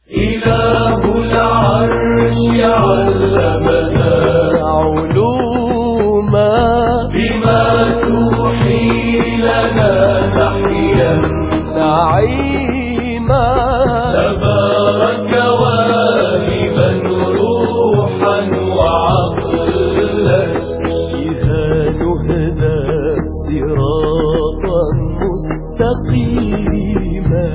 إله العرش علمنا علوما بما توحي لنا نحيا نعيما تبارك واهبا روحا وعقلا بها نهدى صراطا مستقيما.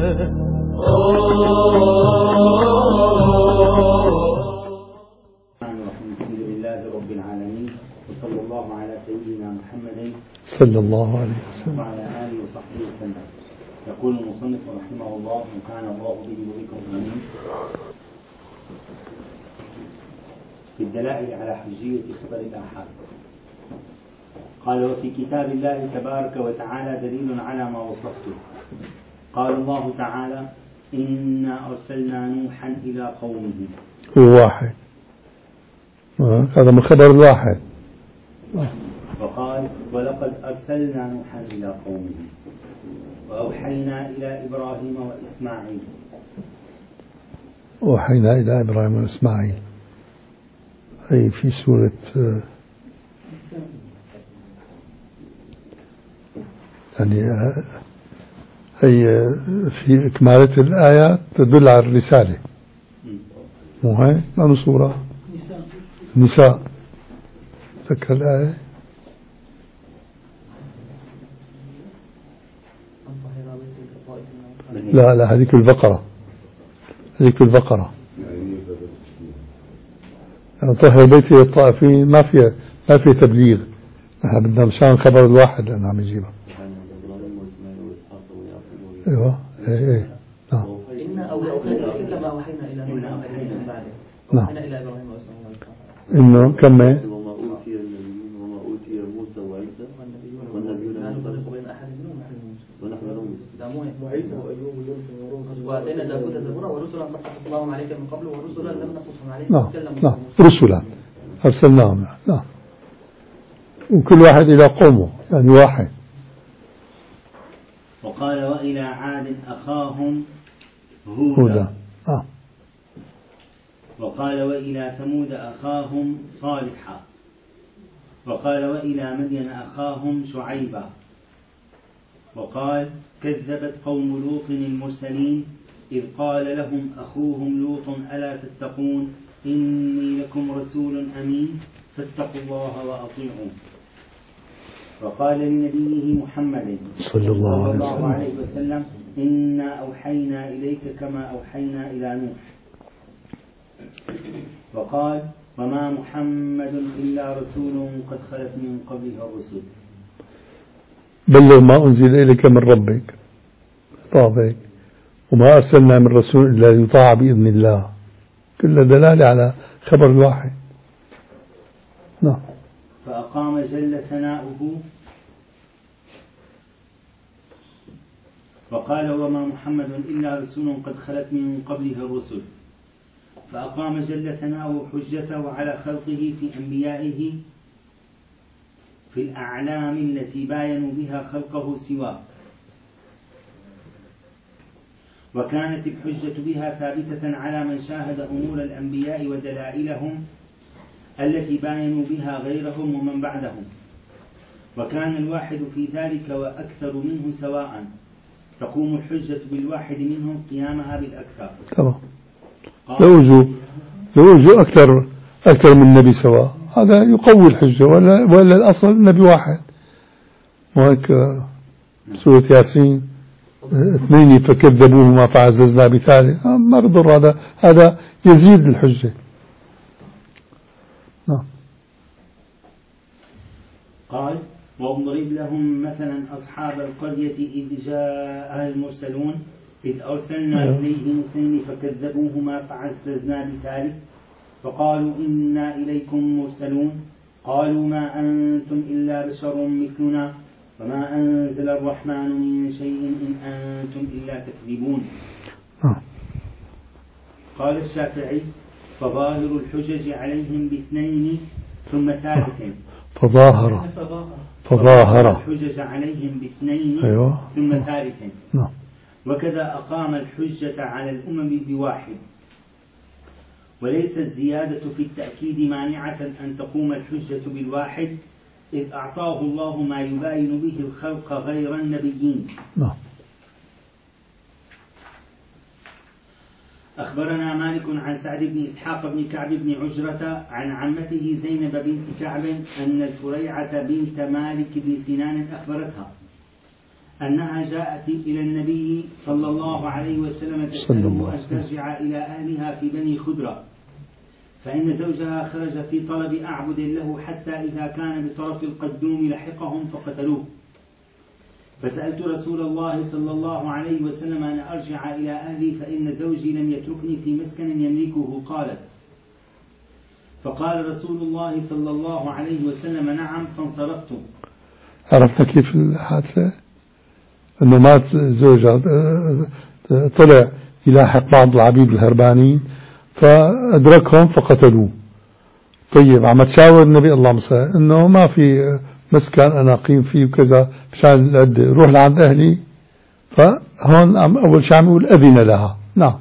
الحمد لله رب العالمين، وصلى الله على سيدنا محمد صلى الله عليه وسلم وعلى آله وصحبه وسلم. يقول المصنف رحمه الله: وكان الله به وبكم آمين. في الدلائل على حجية خبر الآحاد قال: وفي كتاب الله تبارك وتعالى دليل على ما وصفته. قال الله تعالى: إنا أرسلنا نوحا إلى قومه. هو واحد، هذا من خبر الواحد. وقال: ولقد أرسلنا نوحا إلى قومه وأوحينا إلى إبراهيم وإسماعيل. أوحينا إلى إبراهيم وإسماعيل هي في سورة يعني هي في إكمالة الآيات تدل على الرسالة، مو هي؟ ما سورة النساء. ذكر الآية لا هذيك البقرة، هذيك البقرة. طهر بيتي للطائفين ما فيها تبليغ، نحن بدنا مشان خبر الواحد لأن عم يجيبها. ايوه ايه نعم. إنا أوحينا إليك كما أوحينا إلى نوح من بعده. أوحينا إلى إبراهيم وإسماعيل. إنه كمل. وما أوتي النبيون وما أوتي موسى وعيسى والنبيون لا نفرق بين أحد منهم ونحن له وعيسى وأيوب ويونس ويونس وآتينا داود زبورا ورسلا قد قصصناهم عليك من قبل ورسلا لم نقصهم عليك. نعم رسلا أرسلناهم. نعم. وكل واحد إلى قومه، يعني واحد. وقال: وإلى عاد أخاهم هودا. وقال: وإلى ثمود أخاهم صالحا. وقال: وإلى مدين أخاهم شعيبا. وقال: كذبت قوم لوط المرسلين إذ قال لهم أخوهم لوط ألا تتقون إني لكم رسول أمين فاتقوا الله وأطيعون. وقال لنبيه محمد صلى الله عليه وسلم: إنا أوحينا إليك كما أوحينا إلى نوح. وقال: وما محمد إلا رسول قد خلت من قبله الرسل. بلغ ما أنزل إليك من ربك طابق، وما أرسلنا من رسول إلا ليطاع بإذن الله. كل دلالة على خبر الواحد. نعم. فأقام جل ثناؤه. وقال: وما محمد إلا رسول قد خلت من قبله الرسل. فأقام جل ثناؤه حجته على خلقه في أنبيائه في الأعلام التي باينوا بها خلقه سواه، وكانت الحجة بها ثابتة على من شاهد أمور الأنبياء ودلائلهم التي باينوا بها غيرهم ومن بعدهم، وكان الواحد في ذلك وأكثر منه سواء، تقوم الحجة بالواحد منهم قيامها بالأكثر. تمام. لو وجوا أكثر من النبي سواء، هذا يقوي الحجة، ولا الأصل النبي واحد. وهيك سورة ياسين: اثنين فكذبوهما فعززنا بثالث. ما بضر، هذا يزيد الحجة. نعم. قال: واضرب لهم مثلا أصحاب القرية إذ جاءها المرسلون إذ أرسلنا إليهم اثنين فكذبوهما فعززنا بثالث فقالوا إنا إليكم مرسلون قالوا ما أنتم إلا بشر مثلنا وما أنزل الرحمن من شيء إن أنتم إلا تكذبون. قال الشافعي: فظاهر الحجج عليهم باثنين ثم ثالث. فظاهر الحجج عليهم باثنين ثم ثالث. وكذا أقام الحجة على الأمم بواحد وليس الزيادة في التأكيد مانعة أن تقوم الحجة بالواحد، إذ أعطاه الله ما يباين به الخلق غير النبيين. نعم. أخبرنا مالك عن سعد بن إسحاق بن كعب بن عجرة عن عمته زينب بنت كعب أن الفريعة بنت مالك بن سنان أخبرتها أنها جاءت إلى النبي صلى الله عليه وسلم تسأله أن ترجع إلى أهلها في بني خدرة، فإن زوجها خرج في طلب أعبد له حتى إذا كان بطرف القدوم لحقهم فقتلوه، فسألت رسول الله صلى الله عليه وسلم أن أرجع إلى أهلي فإن زوجي لم يتركني في مسكن يملكه. قالت: فقال رسول الله صلى الله عليه وسلم: نعم، فانصرفت. عرفنا كيف الحادثة؟ أنه مات زوجها، طلع يلاحق بعض العبيد الهربانين فأدركهم فقتلوه. طيب عم تشاور النبي الله مساء أنه ما في مسكن أنا أقيم فيه وكذا مشان العدة، روح لعند أهلي. فهون أول شيء عم يقول أذن لها. نعم.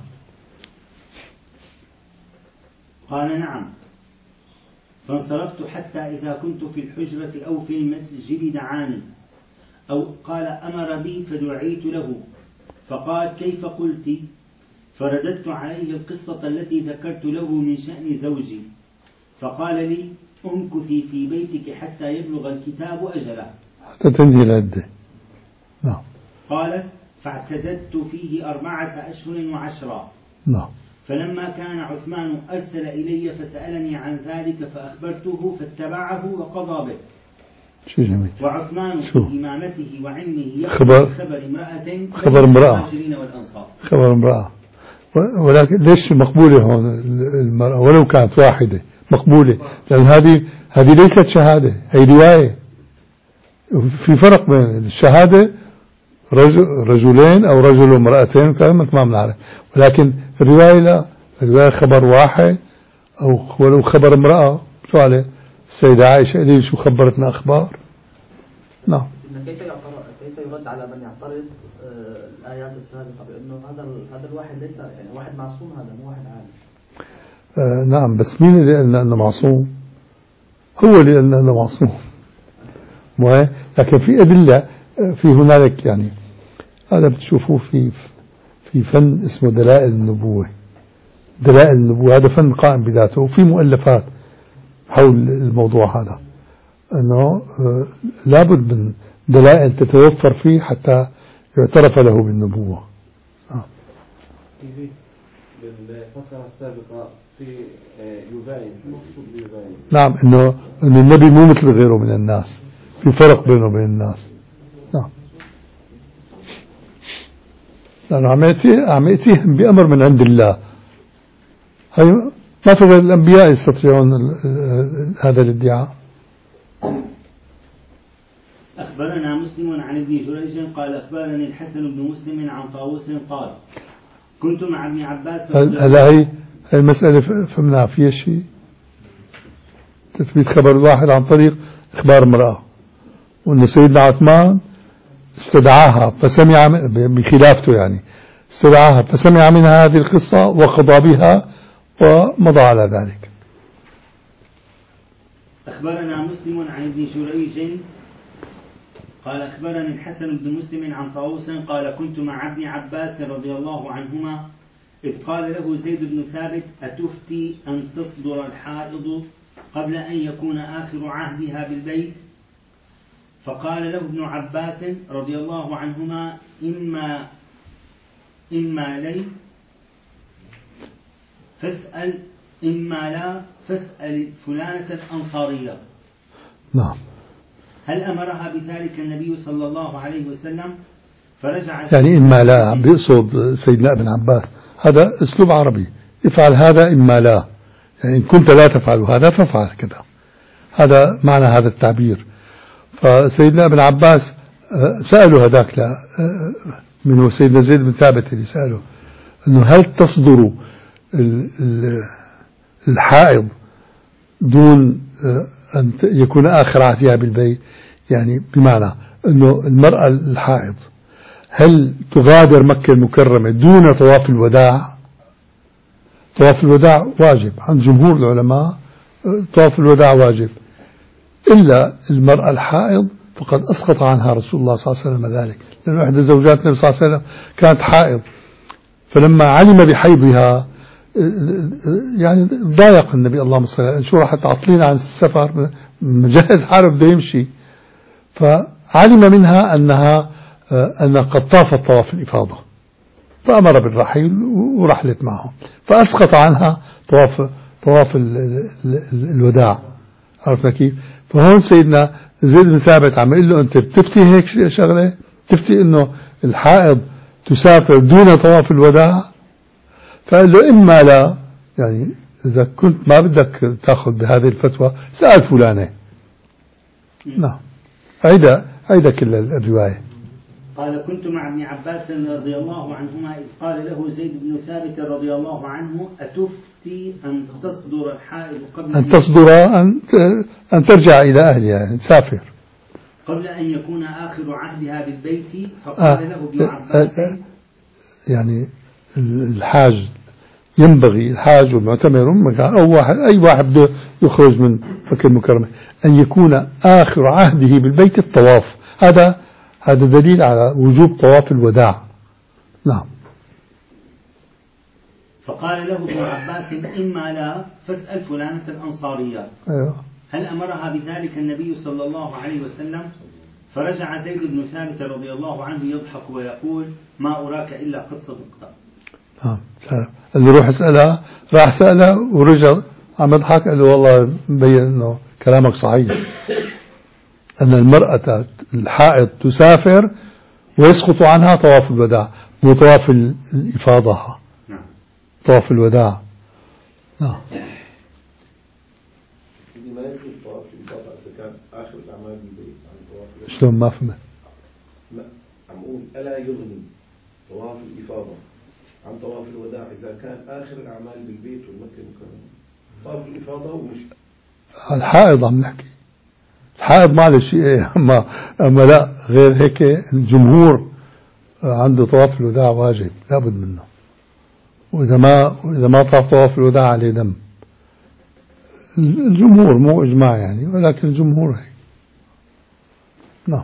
قال: نعم، فانصرفت حتى إذا كنت في الحجرة أو في المسجد دعاني، أو قال أمر بي فدعيت له، فقال: كيف قلت؟ فرددت عليه القصة التي ذكرت له من شأن زوجي، فقال لي: امكثي في بيتك حتى يبلغ الكتاب أجله، حتى تنهي العدة. نعم. قالت: فاعتددت فيه 4 أشهر و10. نعم. فلما كان عثمان أرسل إلي فسألني عن ذلك فأخبرته فاتبعه وقضى به. شو جميل. وعثمان في إمامته وعلمه خبر امرأة. خبر امرأة. ولكن ليش مقبولة هون المرأة ولو كانت واحدة مقبولة؟ لأن هذه ليست شهادة، هي رواية. في فرق بين الشهادة رجلين أو رجل وامرأتين كما ما بنعرف، ولكن الرواية لا، الرواية خبر واحد أو ولو خبر امرأة. شو عليه السيدة عائشة قليل شو خبرتنا أخبار. نعم. كيف يرد على من يعترض الآيات السابقة بأنه هذا الواحد ليس يعني واحد معصوم، هذا مو واحد عالم. نعم، بس مين اللي قال أنه معصوم؟ هو اللي قال أنه معصوم. لكن في أدلة، في هنالك يعني هذا بتشوفوه في فن اسمه دلائل النبوة. دلائل النبوة هذا فن قائم بذاته، وفي مؤلفات حول الموضوع هذا، أنه لابد من دلائل تتوفر فيه حتى يعترف له بالنبوة. بالفترة السابقة في يباين. نعم، إنه النبي مو مثل غيره من الناس، في فرق بينه وبين الناس. نعم. لأنه عم يأتيهم بأمر من عند الله. هاي ما في غير الأنبياء يستطيعون هذا الادعاء. أخبرنا مسلم عن ابن جريج قال: أخبرني الحسن بن مسلم عن طاووس قال: كنت مع ابن عباس. هلا هي المسألة فهمنا فيها شيء، تثبيت خبر الواحد عن طريق إخبار امرأة، وأن سيدنا عثمان استدعاها فسمع بخلافته، يعني استدعاها فسمع منها هذه القصة وقضى بها ومضى على ذلك. أخبرنا مسلم عن ابن جريج قال: أخبرني الحسن بن مسلم عن طاووس قال: كنت مع ابن عباس رضي الله عنهما إذ قال له زيد بن ثابت: أتفتي أن تصدر الحائض قبل أن يكون آخر عهدها بالبيت؟ فقال له ابن عباس رضي الله عنهما: إما لي فاسأل، إما لا فاسأل فلانة الأنصارية. نعم. هل أمرها بذلك النبي صلى الله عليه وسلم؟ فرجع يعني إما لا بيقصد سيدنا ابن عباس، هذا أسلوب عربي، افعل هذا إما لا، يعني إن كنت لا تفعل هذا فافعل كذا، هذا معنى هذا التعبير. فسيدنا ابن عباس سألوا هذاك لا من هو سيدنا زيد بن ثابت اللي سأله أنه هل تصدر الحائض دون أن يكون آخر عهدها بالبيت، يعني بمعنى أنه المرأة الحائض هل تغادر مكة المكرمة دون طواف الوداع طواف الوداع واجب عند جمهور العلماء، طواف الوداع واجب، إلا المرأة الحائض فقد أسقط عنها رسول الله صلى الله عليه وسلم ذلك، لأن إحدى زوجات النبي صلى الله عليه وسلم كانت حائض، فلما علم بحيضها يعني ضايق النبي، اللهم صل عليه، شو راح تعطلين عن السفر، مجهز حاله بده يمشي، فعلم منها أنها قد طافت طواف الإفاضة، فأمر بالرحيل ورحلت معهم، فأسقط عنها طواف الوداع. عرفنا كيف؟ فهون سيدنا زيد بن ثابت عم يقول له أنت بتفتي هيك شغلة، بتفتي إنه الحائض تسافر دون طواف الوداع؟ فقال له إما لا، يعني إذا كنت ما بدك تأخذ بهذه الفتوى سأل فلانة. نعم، هيدا كل الرواية. قال كنت مع ابن عباس رضي الله عنهما إذ قال له زيد بن ثابت رضي الله عنه أتفتي أن تصدر الحائض قبل أن ترجع إلى أهلها، يعني تسافر قبل أن يكون آخر عهدها بالبيت؟ فقال له ابن عباس يعني الحاج ينبغي، الحاج والمعتمر أو أي واحد بده يخرج من مكة المكرمة أن يكون آخر عهده بالبيت الطواف، هذا دليل على وجوب طواف الوداع. نعم. فقال له ابن عباس إما لا فاسأل فلانة الأنصارية. أيوة. هل أمرها بذلك النبي صلى الله عليه وسلم؟ فرجع زيد بن ثابت رضي الله عنه يضحك ويقول ما أراك إلا قد صدقت. اللي روح اسألها، راح سألها ورجع عم يضحك، قال له والله مبين انه كلامك صحيح، ان المرأة الحائض تسافر ويسقط عنها طواف الوداع، مو طواف الإفاضة، طواف الوداع. نعم. سيدي ما يجوز طواف الإفاضة إذا كان آخر الأعمال بالبيت عن طواف الوداع. شلون ما فهمت؟ عم أقول ألا يغني طواف الإفاضة عن طواف الوداع إذا كان آخر الأعمال بالبيت والمكة المكرمة؟ طواف الإفاضة ومش الحائض عم نحكي، الحائض ما له شيء، أما لا غير هيك الجمهور عنده طواف الوداع واجب لابد منه، وإذا ما طاف طواف الوداع عليه دم. الجمهور مو إجماع يعني، ولكن الجمهور هيك. نعم.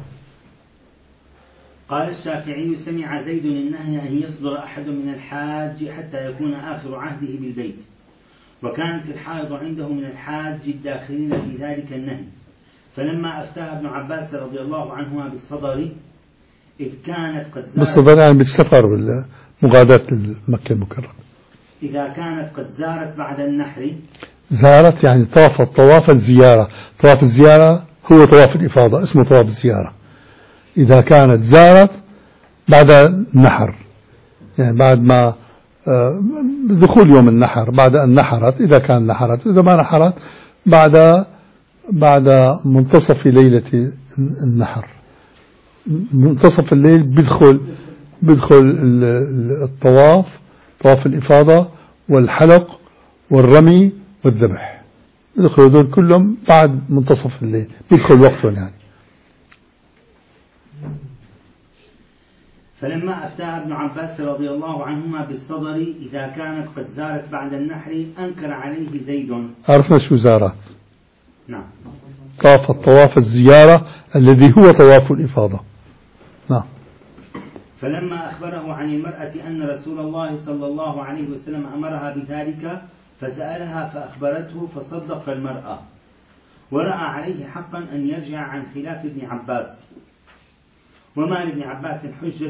قال الشافعي سمع زيد النهي أن يصدر أحد من الحاج حتى يكون آخر عهده بالبيت، وكانت الحائض عنده من الحاج الداخلين في ذلك النهي، فلما أفتاه ابن عباس رضي الله عنهما بالصدر إذ كانت قد زارت، بالصدر يعني بالسفر مغادرة مكة المكرمة، إذا كانت قد زارت بعد النحر، زارت يعني طافت طواف الزيارة، طواف الزيارة هو طواف الإفاضة، اسمه طواف الزيارة. إذا كانت زارت بعد النحر، يعني بعد ما دخول يوم النحر، بعد أن نحرت، إذا كان نحرت، إذا ما نحرت بعد منتصف ليلة النحر، منتصف الليل بيدخل الطواف، طواف الإفاضة والحلق والرمي والذبح، يدخلوا دول كلهم بعد منتصف الليل، بيدخل وقتهم يعني. فلما أفتاه ابن عباس رضي الله عنهما بالصدر إذا كانت قد زارت بعد النحر أنكر عليه زيد. عرفنا شو زارت؟ نعم. طاف طواف الزيارة الذي هو طواف الإفاضة. نعم. فلما أخبره عن المرأة أن رسول الله صلى الله عليه وسلم أمرها بذلك فسألها فأخبرته فصدق المرأة، ورأى عليه حقا أن يرجع عن خلاف ابن عباس، وما لابن عباس حجة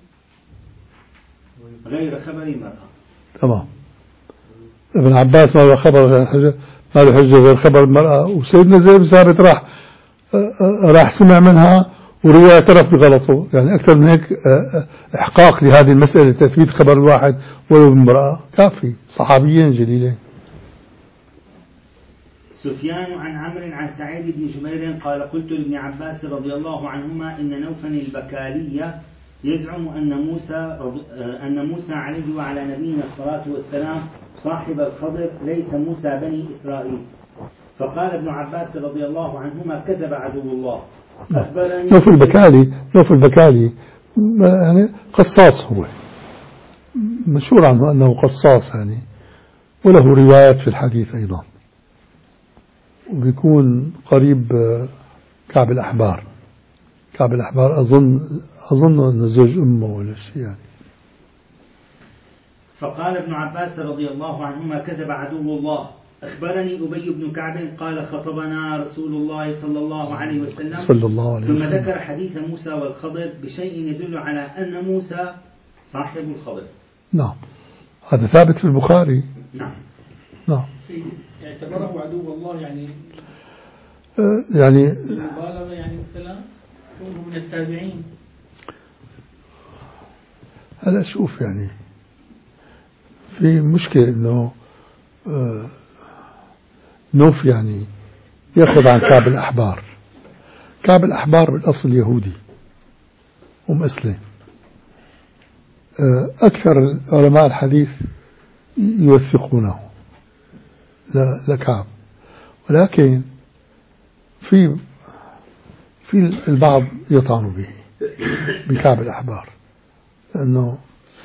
غير خبر المرأة. تمام. ابن عباس ما له خبر حجة، ما له حجة غير خبر المرأة، وسيدنا زيد بن ثابت راح سمع منها ورجع اعترف بغلطه، يعني أكثر من هيك إحقاق لهذه المسألة تثبيت خبر الواحد ولو بالمرأة كافي، صحابيين جليلين. سفيان عن عمرو عن سعيد بن جبير قال قلت لابن عباس رضي الله عنهما إن نوفا البكالية يزعم أن موسى عليه وعلى نبينا الصلاة والسلام صاحب الخضر ليس موسى بني إسرائيل، فقال ابن عباس رضي الله عنهما كذب عدو الله. نوف البكالي يعني قصاص، هو مشهور عنه أنه قصاص يعني، وله روايات في الحديث أيضا، وبيكون قريب كعب الأحبار. كعب الأحبار أظن أنه زوج أمه ولا شيء يعني. فقال ابن عباس رضي الله عنهما: كذب عدو الله، أخبرني أبي بن كعب قال خطبنا رسول الله صلى الله عليه وسلم، ثم ذكر حديث موسى والخضر بشيء يدل على أن موسى صاحب الخضر. نعم، هذا ثابت في البخاري. نعم. سيدي اعتبره عدو الله يعني مبالغة يعني مثلا كونه من التابعين. هلا شوف يعني في مشكلة إنه نوف يعني يأخذ عن كعب الأحبار. كعب الأحبار بالأصل يهودي ومسلم. أكثر علماء الحديث يوثقونه لكعب، ولكن في البعض يطعن به بكعب الأحبار، لأنه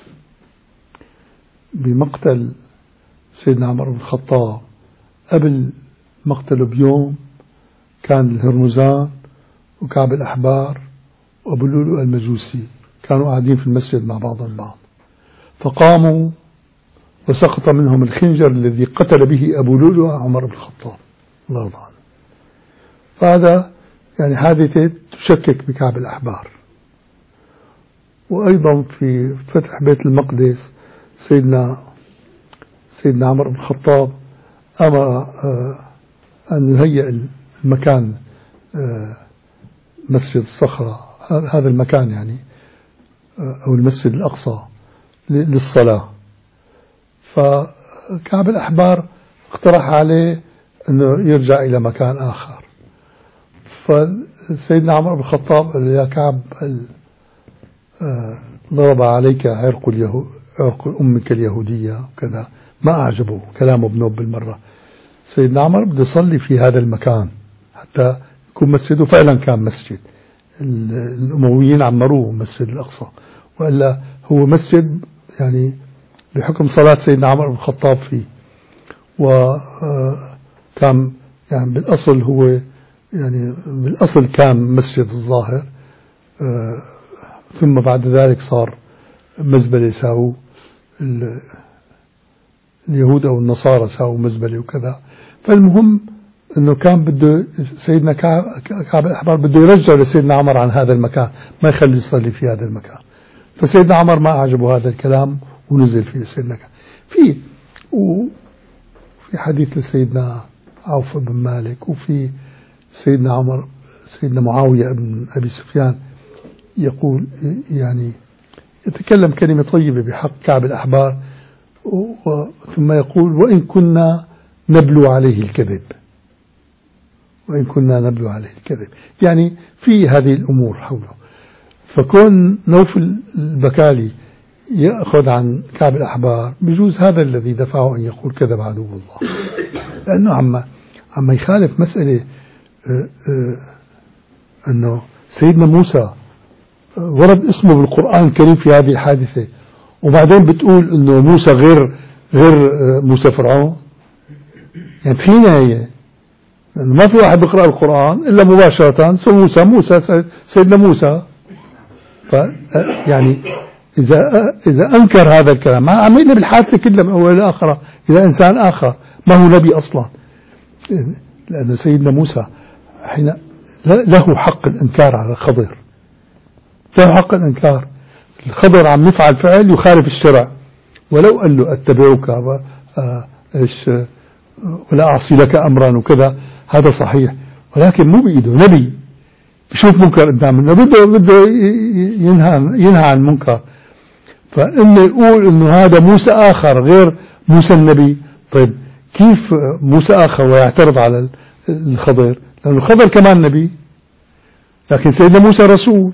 بمقتل سيدنا عمر بن الخطاب قبل مقتله بيوم كان الهرمزان وكعب الأحبار وأبو اللؤلؤ المجوسي كانوا قاعدين في المسجد مع بعضهم البعض، فقاموا وسقط منهم الخنجر الذي قتل به أبو لؤلؤ عمر بن الخطاب الله يرضى عنه. فهذا يعني حادثة تشكك بكعب الأحبار. وأيضا في فتح بيت المقدس سيدنا عمر بن الخطاب أمر أن يهيئ المكان مسجد الصخرة، هذا المكان يعني أو المسجد الأقصى للصلاة. فكعب الأحبار اقترح عليه أنه يرجع إلى مكان آخر، فسيدنا عمر بن الخطاب قال يا كعب ضرب عليك عرق أمك اليهودية وكذا، ما أعجبه كلامه ابنه بالمرة. سيدنا عمر بده يصلي في هذا المكان حتى يكون مسجد، وفعلا كان مسجد. الأمويين عمروه مسجد الأقصى، وإلا هو مسجد يعني بحكم صلاة سيدنا عمر بن الخطاب فيه. وكان يعني بالأصل هو يعني بالأصل كان مسجد الظاهر، ثم بعد ذلك صار مزبلة، ساووا اليهود أو النصارى ساووا مزبلة وكذا. فالمهم أنه كان بده سيدنا كعب الأحبار بده يرجع لسيدنا عمر عن هذا المكان، ما يخلي يصلي في هذا المكان. فسيدنا عمر ما أعجبه هذا الكلام ونزل فيه سيدنا في حديث لسيدنا عوف بن مالك، وفي سيدنا معاوية بن أبي سفيان يقول يعني يتكلم كلمة طيبة بحق كعب الأحبار، ثم يقول وإن كنا نبلو عليه الكذب، وإن كنا نبلو عليه الكذب، يعني في هذه الأمور حوله. فكون نوفل البكالي يأخذ عن كعب الأحبار بجوز هذا الذي دفعه أن يقول كذب عدو الله، لأنه عما يخالف مسألة أنه سيدنا موسى ورد اسمه بالقرآن الكريم في هذه الحادثة، وبعدين بتقول أنه موسى غير موسى فرعون. يعني فينا هي ما في واحد بيقرأ القرآن إلا مباشرة موسى سيدنا موسى. يعني إذا أنكر هذا الكلام عملنا بالحادثة كلها من أول لآخرة إذا إنسان آخر ما هو نبي أصلا، لأن سيدنا موسى حين له حق الإنكار على الخضر، له حق الإنكار. الخضر عم يفعل فعل يخالف الشرع، ولو قال له أتبعك ولا أعصي لك أمرا وكذا هذا صحيح، ولكن مو بإيده نبي بشوف منكر قدامنا بده ينهى عن المنكر. فإنه يقول إنه هذا موسى آخر غير موسى النبي. طيب كيف موسى آخر ويعترض على الخضر؟ لأن الخضر كمان نبي، لكن سيدنا موسى رسول.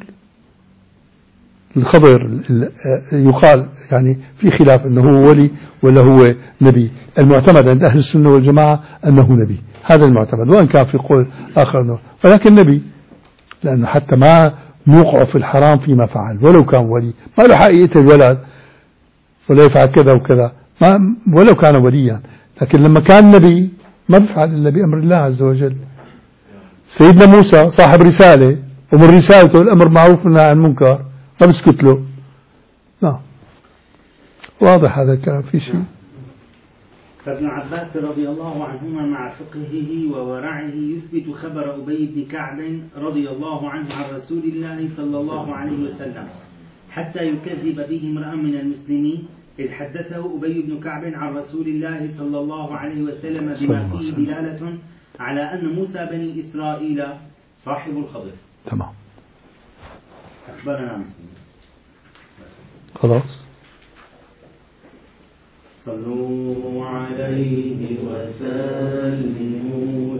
الخضر يقال يعني في خلاف أنه هو ولي ولا هو نبي. المعتمد عند أهل السنة والجماعة أنه نبي، هذا المعتمد، وأن كان في قول آخر أنه ولكن نبي، لأنه حتى ما نوقع في الحرام فيما فعل، ولو كان ولي ما له حق يقتل الولد ولا يفعل كذا وكذا، ولو كان وليا، لكن لما كان نبي ما بفعل إلا بأمر الله عز وجل. سيدنا موسى صاحب رسالة، ومن رسالته الأمر معروف والنهي عن المنكر، ما بسكت له. نعم، واضح هذا الكلام في شيء. فابن عباس رضي الله عنهما مع فقهه وورعه يثبت خبر أبي بن كعب رضي الله عنه عن رسول الله صلى الله عليه وسلم، حتى يكذب به امرأ من المسلمين، إذ حدثه أبي بن كعب عن رسول الله صلى الله عليه وسلم بما فيه دلالة على أن موسى بني إسرائيل صاحب الخضر. تمام. أخبرنا مسلم. خلاص. صلوا عليه وسلموا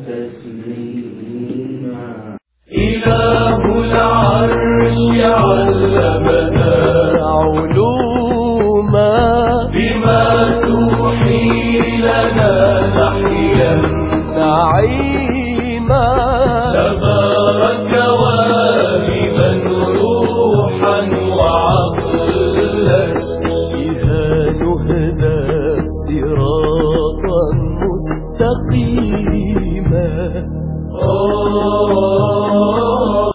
تسليما. إله العرش علمنا علوما بما توحي لنا نحيا نعيما. تبارك واهبا روحا وعقلا بها نهدى صراطا مستقيما.